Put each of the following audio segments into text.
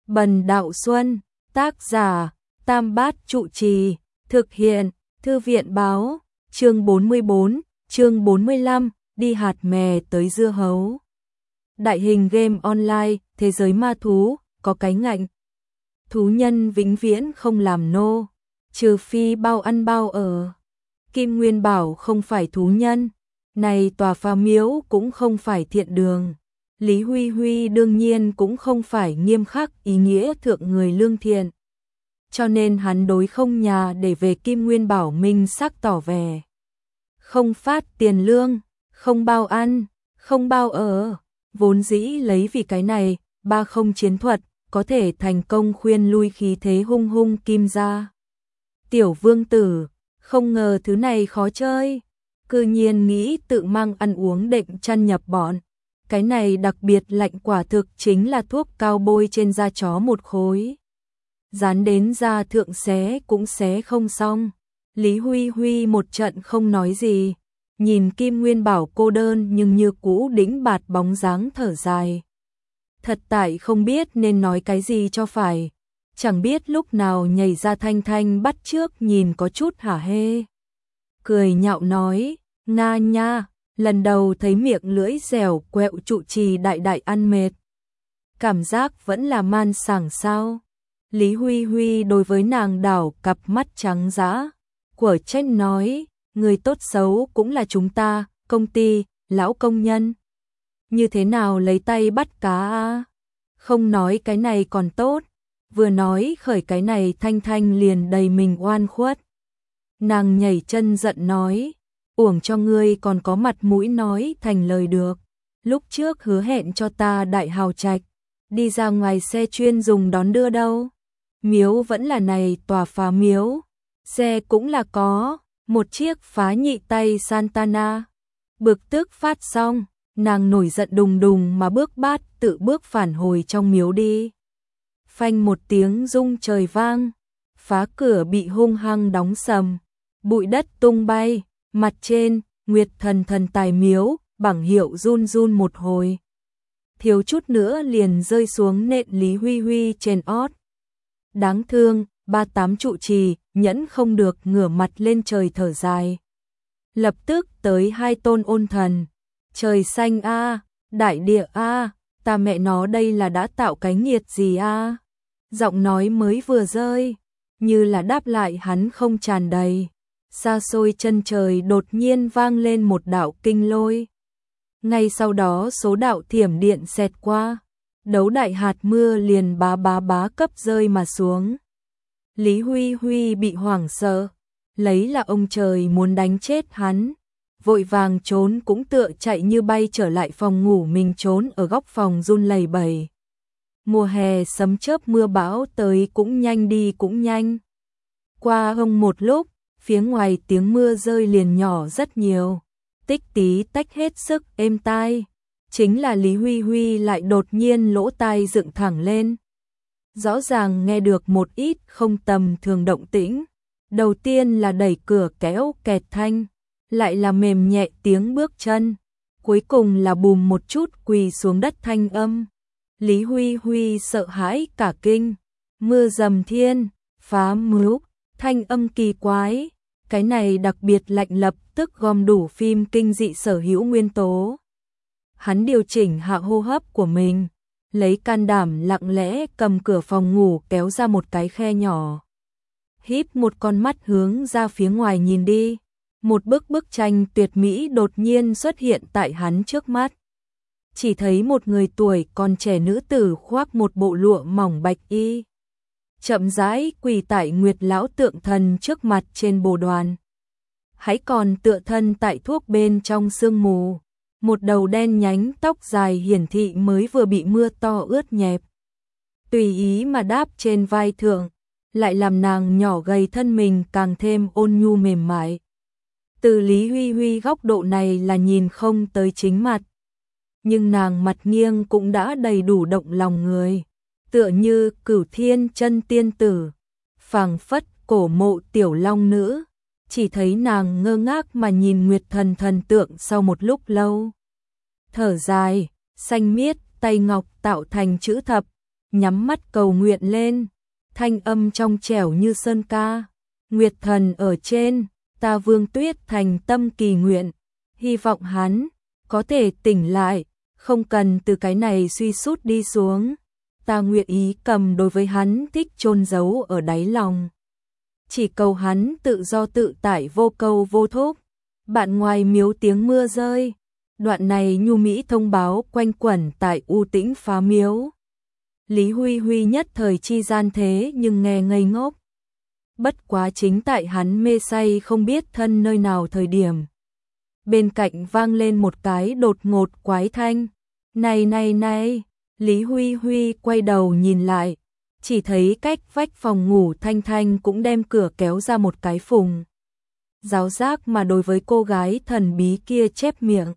Bần Đạo Xuân, tác giả, Tam Bát Trụ Trì, thực hiện, Thư viện báo, chương 44, chương 45, đi hạt mè tới dưa hấu. Đại hình game online, thế giới ma thú, có cái ngạnh. Thú nhân vĩnh viễn không làm nô, trừ phi bao ăn bao ở. Kim Nguyên bảo không phải thú nhân, này tòa phá miếu cũng không phải thiện đường. Lý Huy Huy đương nhiên cũng không phải nghiêm khắc ý nghĩa thượng người lương thiện. Cho nên hắn đối không nhà để về Kim Nguyên bảo minh xác tỏ vẻ. Không phát tiền lương, không bao ăn, không bao ở. Vốn dĩ lấy vì cái này, ba không chiến thuật, có thể thành công khuyên lui khí thế hung hung Kim gia. Tiểu vương tử, không ngờ thứ này khó chơi. Cư nhiên nghĩ tự mang ăn uống đệm chăn nhập bọn. Cái này đặc biệt lạnh quả thực chính là thuốc cao bôi trên da chó một khối. Dán đến da thượng xé cũng xé không xong. Lý Huy Huy một trận không nói gì. Nhìn Kim Nguyên bảo cô đơn nhưng như cũ đĩnh bạt bóng dáng thở dài. Thật tại không biết nên nói cái gì cho phải. Chẳng biết lúc nào nhảy ra Thanh Thanh bắt trước nhìn có chút hả hê. Cười nhạo nói, Nga nha, lần đầu thấy miệng lưỡi dẻo quẹo Trụ Trì đại đại ăn mệt. Cảm giác vẫn là man sảng sao. Lý Huy Huy đối với nàng đảo cặp mắt trắng dã, của trách nói, người tốt xấu cũng là chúng ta, công ty, lão công nhân. Như thế nào lấy tay bắt cá à? Không nói cái này còn tốt, vừa nói khởi cái này Thanh Thanh liền đầy mình oan khuất. Nàng nhảy chân giận nói, uổng cho ngươi còn có mặt mũi nói thành lời được. Lúc trước hứa hẹn cho ta đại hào trạch, đi ra ngoài xe chuyên dùng đón đưa đâu. Miếu vẫn là này tòa phá miếu, xe cũng là có, một chiếc phá nhị tay Santana. Bực tức phát xong, nàng nổi giận đùng đùng mà bước bát tự bước phản hồi trong miếu đi. Phanh một tiếng rung trời vang, phá cửa bị hung hăng đóng sầm, bụi đất tung bay, mặt trên, Nguyệt thần thần tài miếu, bảng hiệu run run một hồi. Thiếu chút nữa liền rơi xuống nện Lý Huy Huy trên ót. Đáng thương, 38 Trụ Trì, nhẫn không được ngửa mặt lên trời thở dài. Lập tức tới hai tôn ôn thần. Trời xanh a, đại địa a, ta mẹ nó đây là đã tạo cái nghiệt gì a? Giọng nói mới vừa rơi, như là đáp lại hắn không tràn đầy. Xa xôi chân trời đột nhiên vang lên một đạo kinh lôi. Ngay sau đó số đạo thiểm điện xẹt qua, đấu đại hạt mưa liền bá bá bá cấp rơi mà xuống. Lý Huy Huy bị hoảng sợ, lấy là ông trời muốn đánh chết hắn. Vội vàng trốn cũng tựa chạy như bay trở lại phòng ngủ mình trốn ở góc phòng run lẩy bẩy. Mùa hè sấm chớp mưa bão tới cũng nhanh đi cũng nhanh. Qua hông một lúc, phía ngoài tiếng mưa rơi liền nhỏ rất nhiều, tích tí tách hết sức êm tai. Chính là Lý Huy Huy lại đột nhiên lỗ tai dựng thẳng lên. Rõ ràng nghe được một ít không tầm thường động tĩnh. Đầu tiên là đẩy cửa kéo kẹt thanh, lại là mềm nhẹ tiếng bước chân, cuối cùng là bùm một chút quỳ xuống đất thanh âm. Lý Huy Huy sợ hãi cả kinh, mưa dầm thiên, phá mướu, thanh âm kỳ quái, cái này đặc biệt lạnh lập tức gom đủ phim kinh dị sở hữu nguyên tố. Hắn điều chỉnh hạ hô hấp của mình, lấy can đảm lặng lẽ cầm cửa phòng ngủ kéo ra một cái khe nhỏ. Híp một con mắt hướng ra phía ngoài nhìn đi, một bức tranh tuyệt mỹ đột nhiên xuất hiện tại hắn trước mắt. Chỉ thấy một người tuổi còn trẻ nữ tử khoác một bộ lụa mỏng bạch y, chậm rãi quỳ tại Nguyệt lão tượng thần trước mặt trên bồ đoàn. Hãy còn tựa thân tại thuốc bên trong sương mù, một đầu đen nhánh tóc dài hiển thị mới vừa bị mưa to ướt nhẹp. Tùy ý mà đáp trên vai thượng, lại làm nàng nhỏ gầy thân mình càng thêm ôn nhu mềm mại. Từ Lý Huy Huy góc độ này là nhìn không tới chính mặt, nhưng nàng mặt nghiêng cũng đã đầy đủ động lòng người, tựa như Cửu Thiên chân tiên tử, phảng phất cổ mộ tiểu long nữ. Chỉ thấy nàng ngơ ngác mà nhìn Nguyệt thần thần tượng sau một lúc lâu. Thở dài, xanh miết, tay ngọc tạo thành chữ thập, nhắm mắt cầu nguyện lên, thanh âm trong trẻo như sơn ca. Nguyệt thần ở trên, ta Vương Tuyết thành tâm kỳ nguyện, hy vọng hắn có thể tỉnh lại, không cần từ cái này suy sút đi xuống. Ta nguyện ý cầm đối với hắn thích chôn giấu ở đáy lòng. Chỉ cầu hắn tự do tự tại vô câu vô thúc. Bạn ngoài miếu tiếng mưa rơi. Đoạn này nhu mỹ thông báo quanh quẩn tại u tĩnh phá miếu. Lý Huy Huy nhất thời chi gian thế nhưng nghe ngây ngốc. Bất quá chính tại hắn mê say không biết thân nơi nào thời điểm. Bên cạnh vang lên một cái đột ngột quái thanh. Này này này, Lý Huy Huy quay đầu nhìn lại. Chỉ thấy cách vách phòng ngủ Thanh Thanh cũng đem cửa kéo ra một cái phùng. Giáo giác mà đối với cô gái thần bí kia chép miệng.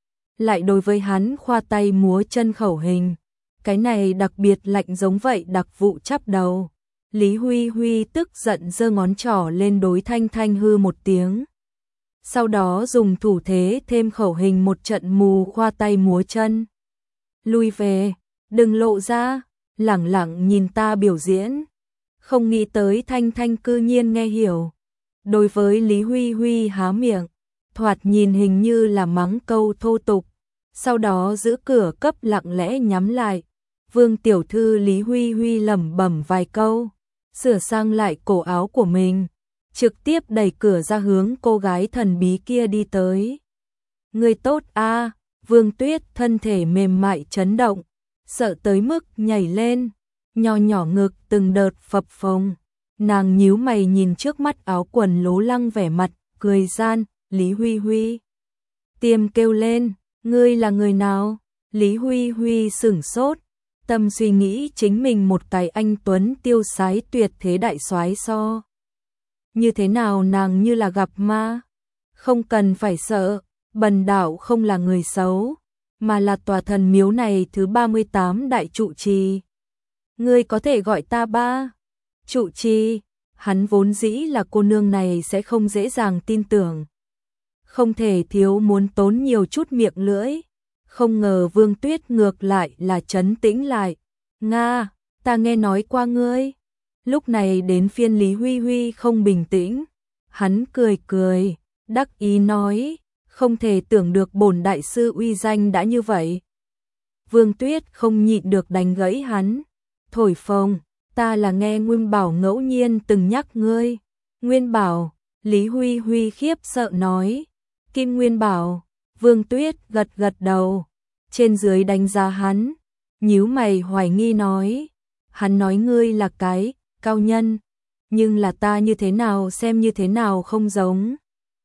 Lại đối với hắn khoa tay múa chân khẩu hình. Cái này đặc biệt lạnh giống vậy đặc vụ chắp đầu. Lý Huy Huy tức giận giơ ngón trỏ lên đối Thanh Thanh hư một tiếng. Sau đó dùng thủ thế thêm khẩu hình một trận mù khoa tay múa chân. Lui về, đừng lộ ra, lẳng lặng nhìn ta biểu diễn. Không nghĩ tới Thanh Thanh cư nhiên nghe hiểu. Đối với Lý Huy Huy há miệng, thoạt nhìn hình như là mắng câu thô tục. Sau đó giữ cửa cấp lặng lẽ nhắm lại. Vương tiểu thư Lý Huy Huy lẩm bẩm vài câu, sửa sang lại cổ áo của mình, trực tiếp đẩy cửa ra hướng cô gái thần bí kia đi tới. Người tốt a, Vương Tuyết thân thể mềm mại chấn động, sợ tới mức nhảy lên, nho nhỏ ngực từng đợt phập phồng. Nàng nhíu mày nhìn trước mắt áo quần lố lăng vẻ mặt, cười gian. Lý Huy Huy tiêm kêu lên, ngươi là người nào? Lý Huy Huy sửng sốt, tâm suy nghĩ chính mình một cái anh tuấn tiêu sái tuyệt thế đại soái so. Như thế nào nàng như là gặp ma? Không cần phải sợ, bần đạo không là người xấu, mà là tòa thần miếu này thứ 38 đại trụ trì. Ngươi có thể gọi ta ba. Trụ trì, hắn vốn dĩ là cô nương này sẽ không dễ dàng tin tưởng. Không thể thiếu muốn tốn nhiều chút miệng lưỡi. Không ngờ Vương Tuyết ngược lại là trấn tĩnh lại. Nga, ta nghe nói qua ngươi. Lúc này đến phiên Lý Huy Huy không bình tĩnh. Hắn cười cười, đắc ý nói, không thể tưởng được bổn đại sư uy danh đã như vậy. Vương Tuyết không nhịn được đánh gãy hắn. Thổi phồng, ta là nghe Nguyên Bảo ngẫu nhiên từng nhắc ngươi. Nguyên Bảo, Lý Huy Huy khiếp sợ nói. Kim Nguyên Bảo, Vương Tuyết gật gật đầu, trên dưới đánh giá hắn, nhíu mày hoài nghi nói. Hắn nói ngươi là cái cao nhân, nhưng là ta như thế nào xem như thế nào không giống.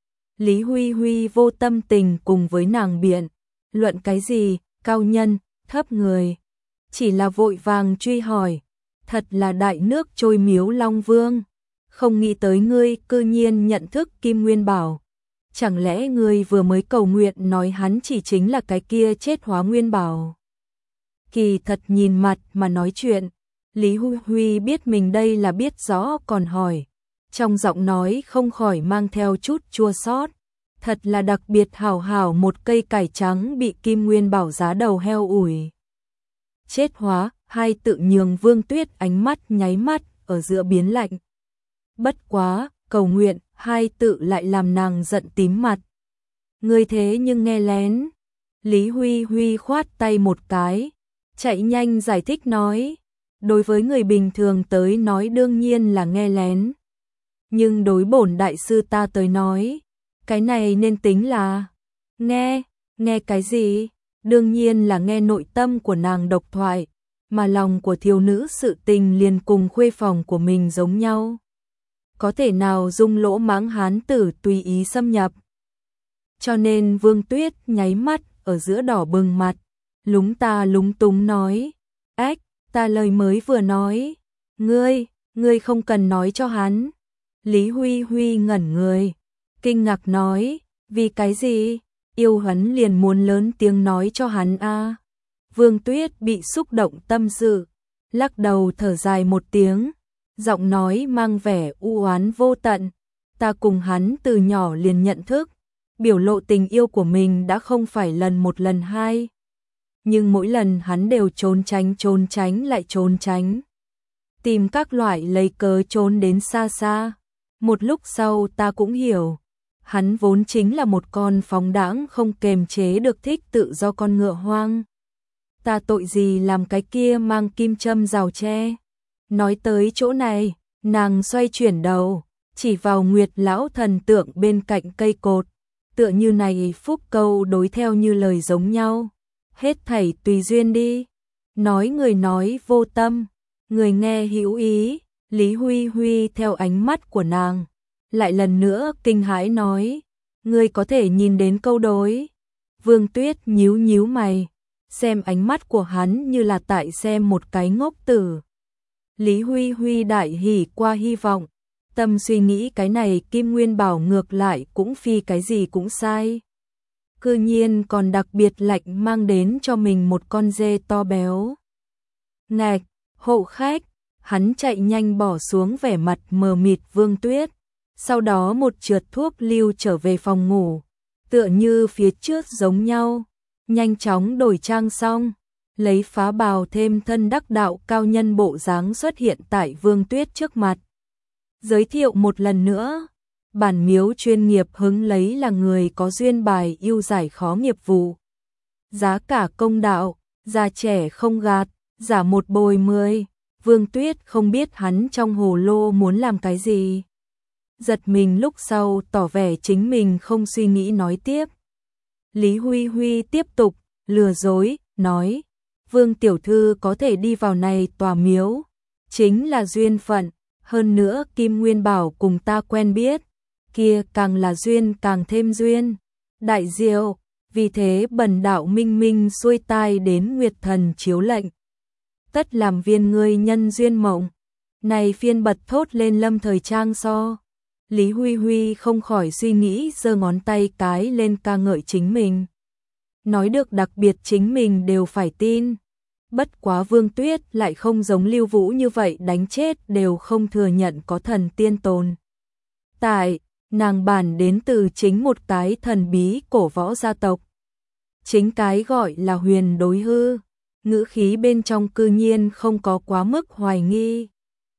Lý Huy Huy vô tâm tình cùng với nàng biện, luận cái gì, cao nhân, thấp người. Chỉ là vội vàng truy hỏi, thật là đại nước trôi miếu Long Vương, không nghĩ tới ngươi cư nhiên nhận thức Kim Nguyên Bảo. Chẳng lẽ ngươi vừa mới cầu nguyện nói hắn chỉ chính là cái kia chết hóa Nguyên Bảo? Kỳ thật nhìn mặt mà nói chuyện, Lý Huy Huy biết mình đây là biết rõ còn hỏi. Trong giọng nói không khỏi mang theo chút chua xót. Thật là đặc biệt hảo hảo một cây cải trắng bị Kim Nguyên Bảo giá đầu heo ủi. Chết hóa, hai tự nhường Vương Tuyết ánh mắt nháy mắt ở giữa biến lạnh. Bất quá, cầu nguyện, hai tự lại làm nàng giận tím mặt. Ngươi thế nhưng nghe lén. Lý Huy Huy khoát tay một cái, chạy nhanh giải thích nói. Đối với người bình thường tới nói đương nhiên là nghe lén. Nhưng đối bổn đại sư ta tới nói, cái này nên tính là nghe cái gì? Đương nhiên là nghe nội tâm của nàng độc thoại, mà lòng của thiếu nữ sự tình liền cùng khuê phòng của mình giống nhau. Có thể nào dung lỗ mãng hán tử tùy ý xâm nhập. Cho nên Vương Tuyết nháy mắt ở giữa đỏ bừng mặt, lúng ta lúng túng nói. Ách, ta lời mới vừa nói. Ngươi không cần nói cho hắn. Lý Huy Huy ngẩn người, kinh ngạc nói, vì cái gì? Yêu hắn liền muốn lớn tiếng nói cho hắn a. Vương Tuyết bị xúc động tâm sự, lắc đầu thở dài một tiếng, giọng nói mang vẻ u oán vô tận. Ta cùng hắn từ nhỏ liền nhận thức, biểu lộ tình yêu của mình đã không phải lần một lần hai. nhưng mỗi lần hắn đều trốn tránh lại trốn tránh. Tìm các loại lấy cớ trốn đến xa xa. Một lúc sau ta cũng hiểu, hắn vốn chính là một con phóng đãng không kềm chế được thích tự do con ngựa hoang. Ta tội gì làm cái kia mang kim châm rào tre. Nói tới chỗ này, nàng xoay chuyển đầu, chỉ vào Nguyệt lão thần tượng bên cạnh cây cột, tựa như này phúc câu đối theo như lời giống nhau. Hết thảy tùy duyên đi. Nói người nói vô tâm, người nghe hữu ý. Lý Huy Huy theo ánh mắt của nàng, lại lần nữa kinh hãi nói, ngươi có thể nhìn đến câu đối. Vương Tuyết nhíu nhíu mày, xem ánh mắt của hắn như là tại xem một cái ngốc tử. Lý Huy Huy đại hỉ qua hy vọng, tâm suy nghĩ cái này Kim Nguyên Bảo ngược lại cũng phi cái gì cũng sai. Cư nhiên còn đặc biệt lạnh mang đến cho mình một con dê to béo. Ngạch, hộ khách, hắn chạy nhanh bỏ xuống vẻ mặt mờ mịt Vương Tuyết, sau đó một trượt thuốc lưu trở về phòng ngủ, tựa như phía trước giống nhau, nhanh chóng đổi trang xong, lấy phá bào thêm thân đắc đạo cao nhân bộ dáng xuất hiện tại Vương Tuyết trước mặt. Giới thiệu một lần nữa, bản miếu chuyên nghiệp hứng lấy là người có duyên bài yêu giải khó nghiệp vụ. Giá cả công đạo, già trẻ không gạt, giả một bồi 10. Vương Tuyết không biết hắn trong hồ lô muốn làm cái gì. Giật mình lúc sau tỏ vẻ chính mình không suy nghĩ nói tiếp. Lý Huy Huy tiếp tục, lừa dối, nói, Vương tiểu thư có thể đi vào này tòa miếu, chính là duyên phận, hơn nữa Kim Nguyên Bảo cùng ta quen biết, kia càng là duyên càng thêm duyên. Đại diệu, vì thế bần đạo minh minh xuôi tai đến Nguyệt Thần chiếu lệnh. Tất làm viên ngươi nhân duyên mộng. Này phiên bật thốt lên Lâm Thời Trang so. Lý Huy Huy không khỏi suy nghĩ giơ ngón tay cái lên ca ngợi chính mình. Nói được đặc biệt chính mình đều phải tin. Bất quá Vương Tuyết lại không giống Lưu Vũ như vậy đánh chết đều không thừa nhận có thần tiên tồn. Tại, nàng bản đến từ chính một cái thần bí cổ võ gia tộc. Chính cái gọi là huyền đối hư, ngữ khí bên trong cư nhiên không có quá mức hoài nghi.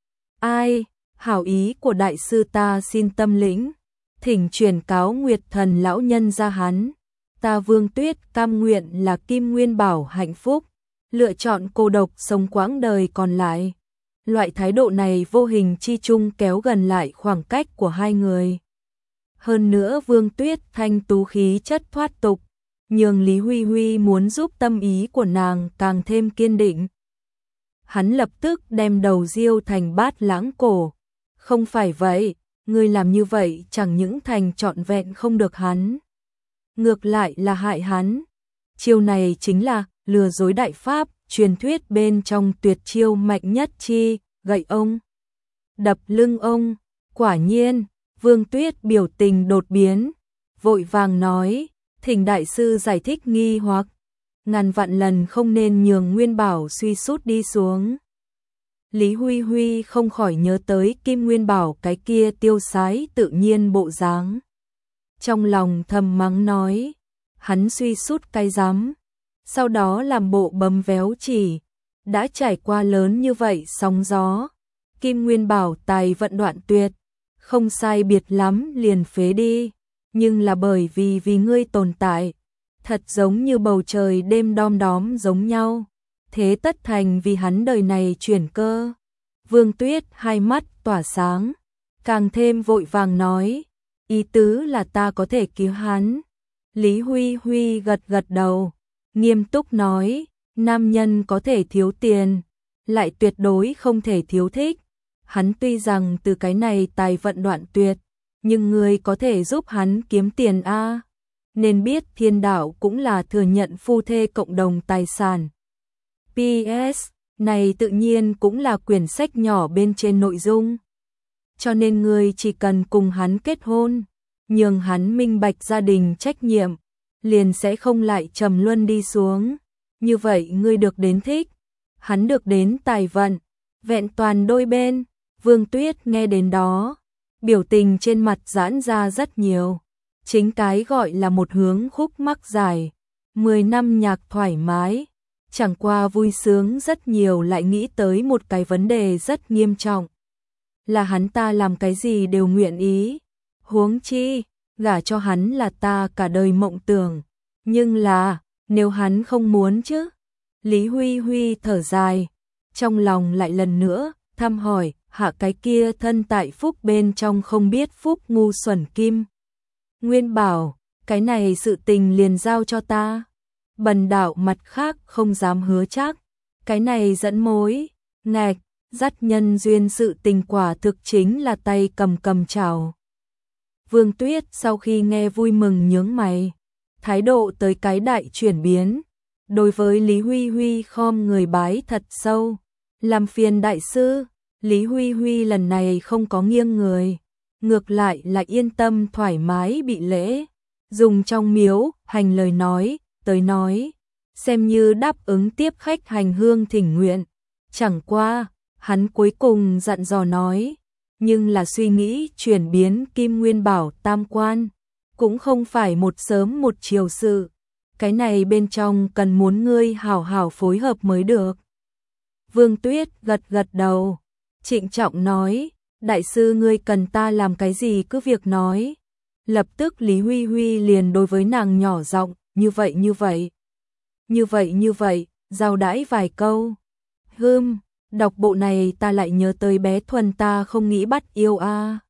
Ai, hảo ý của đại sư ta xin tâm lĩnh, thỉnh truyền cáo Nguyệt Thần lão nhân ra hắn. Ta Vương Tuyết cam nguyện là Kim Nguyên Bảo hạnh phúc, lựa chọn cô độc sống quãng đời còn lại. Loại thái độ này vô hình chi chung kéo gần lại khoảng cách của hai người. Hơn nữa Vương Tuyết thanh tú khí chất thoát tục, nhường Lý Huy Huy muốn giúp tâm ý của nàng càng thêm kiên định. Hắn lập tức đem đầu diêu thành bát lãng cổ. Không phải vậy, ngươi làm như vậy chẳng những thành trọn vẹn không được hắn, ngược lại là hại hắn. Chiêu này chính là lừa dối đại pháp, truyền thuyết bên trong tuyệt chiêu mạnh nhất chi, gậy ông, đập lưng ông. Quả nhiên, Vương Tuyết biểu tình đột biến, vội vàng nói, thỉnh đại sư giải thích nghi hoặc, ngàn vạn lần không nên nhường Nguyên Bảo suy sút đi xuống. Lý Huy Huy không khỏi nhớ tới Kim Nguyên Bảo cái kia tiêu sái tự nhiên bộ dáng. Trong lòng thầm mắng nói, hắn suy sút cái rắm, sau đó làm bộ bấm véo chỉ, đã trải qua lớn như vậy sóng gió, Kim Nguyên Bảo tài vận đoạn tuyệt, không sai biệt lắm liền phế đi, nhưng là bởi vì ngươi tồn tại, thật giống như bầu trời đêm đom đóm giống nhau, thế tất thành vì hắn đời này chuyển cơ. Vương Tuyết hai mắt tỏa sáng, càng thêm vội vàng nói, ý tứ là ta có thể cứu hắn. Lý Huy Huy gật gật đầu, nghiêm túc nói, nam nhân có thể thiếu tiền, lại tuyệt đối không thể thiếu thích. Hắn tuy rằng từ cái này tài vận đoạn tuyệt, nhưng người có thể giúp hắn kiếm tiền a. Nên biết thiên đạo cũng là thừa nhận phu thê cộng đồng tài sản. PS, này tự nhiên cũng là quyển sách nhỏ bên trên nội dung. Cho nên người chỉ cần cùng hắn kết hôn, nhường hắn minh bạch gia đình trách nhiệm, liền sẽ không lại trầm luân đi xuống. Như vậy ngươi được đến thích, hắn được đến tài vận, vẹn toàn đôi bên. Vương Tuyết nghe đến đó, biểu tình trên mặt giãn ra rất nhiều. Chính cái gọi là một hướng khúc mắc dài, 10 năm nhạc thoải mái, chẳng qua vui sướng rất nhiều lại nghĩ tới một cái vấn đề rất nghiêm trọng. Là hắn ta làm cái gì đều nguyện ý. Huống chi, gả cho hắn là ta cả đời mộng tưởng. Nhưng là, nếu hắn không muốn chứ? Lý Huy Huy thở dài, trong lòng lại lần nữa thăm hỏi, hạ cái kia thân tại phúc bên trong không biết phúc ngu xuẩn Kim Nguyên bảo, cái này sự tình liền giao cho ta. Bần đạo mặt khác không dám hứa chắc, cái này dẫn mối, ngạch, dắt nhân duyên sự tình quả thực chính là tay cầm cầm chảo. Vương Tuyết sau khi nghe vui mừng nhướng mày, thái độ tới cái đại chuyển biến, đối với Lý Huy Huy khom người bái thật sâu, làm phiền đại sư. Lý Huy Huy lần này không có nghiêng người, ngược lại là yên tâm thoải mái bị lễ, dùng trong miếu hành lời nói, tới nói, xem như đáp ứng tiếp khách hành hương thỉnh nguyện. Chẳng qua, hắn cuối cùng dặn dò nói, nhưng là suy nghĩ chuyển biến Kim Nguyên Bảo tam quan, cũng không phải một sớm một chiều sự, cái này bên trong cần muốn ngươi hảo hảo phối hợp mới được. Vương Tuyết gật gật đầu, trịnh trọng nói, đại sư ngươi cần ta làm cái gì cứ việc nói. Lập tức Lý Huy Huy liền đối với nàng nhỏ giọng, như vậy, giao đãi vài câu. Đọc bộ này ta lại nhớ tới bé Thuần ta không nghĩ bắt yêu a.